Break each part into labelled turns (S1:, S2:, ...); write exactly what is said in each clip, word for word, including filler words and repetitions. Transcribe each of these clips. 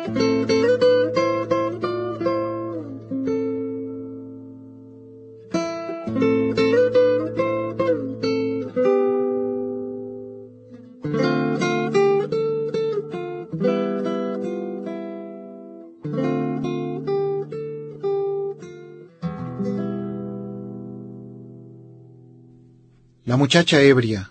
S1: La muchacha ebria.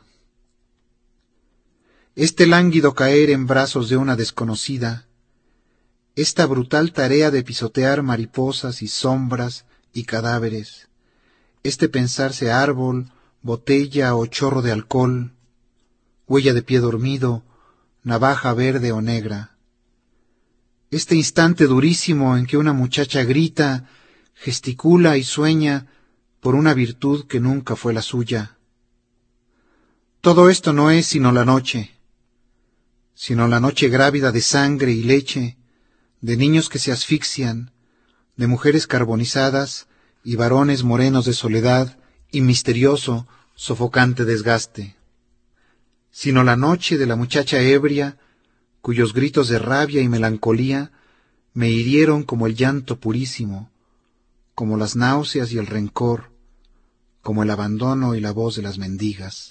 S1: Este lánguido caer en brazos de una desconocida, esta brutal tarea de pisotear mariposas y sombras y cadáveres, este pensarse árbol, botella o chorro de alcohol, huella de pie dormido, navaja verde o negra, este instante durísimo en que una muchacha grita, gesticula y sueña por una virtud que nunca fue la suya. Todo esto no es sino la noche, sino la noche grávida de sangre y leche, de niños que se asfixian, de mujeres carbonizadas y varones morenos de soledad y misterioso, sofocante desgaste, sino la noche de la muchacha ebria, cuyos gritos de rabia y melancolía me hirieron como el llanto purísimo, como las náuseas y el rencor, como el abandono y la voz de las mendigas.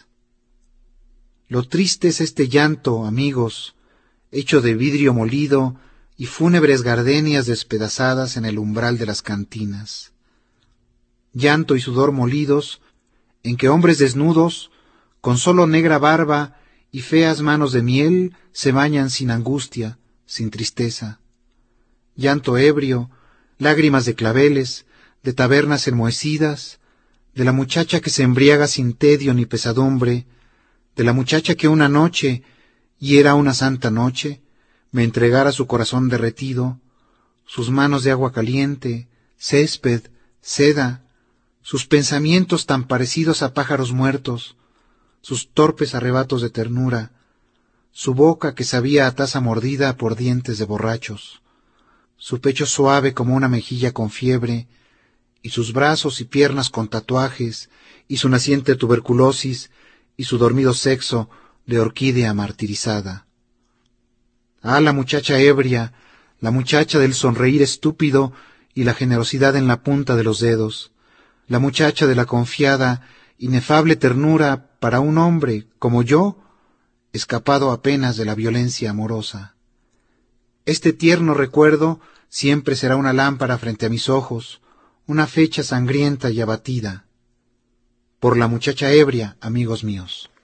S1: Lo triste es este llanto, amigos, hecho de vidrio molido y fúnebres gardenias despedazadas en el umbral de las cantinas. Llanto y sudor molidos, en que hombres desnudos, con solo negra barba y feas manos de miel, se bañan sin angustia, sin tristeza. Llanto ebrio, lágrimas de claveles, de tabernas enmohecidas, de la muchacha que se embriaga sin tedio ni pesadumbre, de la muchacha que una noche, y era una santa noche, me entregara su corazón derretido, sus manos de agua caliente, césped, seda, sus pensamientos tan parecidos a pájaros muertos, sus torpes arrebatos de ternura, su boca que sabía a taza mordida por dientes de borrachos, su pecho suave como una mejilla con fiebre, y sus brazos y piernas con tatuajes, y su naciente tuberculosis, y su dormido sexo de orquídea martirizada. Ah, la muchacha ebria, la muchacha del sonreír estúpido y la generosidad en la punta de los dedos, la muchacha de la confiada, inefable ternura para un hombre como yo, escapado apenas de la violencia amorosa. Este tierno recuerdo siempre será una lámpara frente a mis ojos, una fecha sangrienta y abatida. Por la muchacha ebria, amigos míos.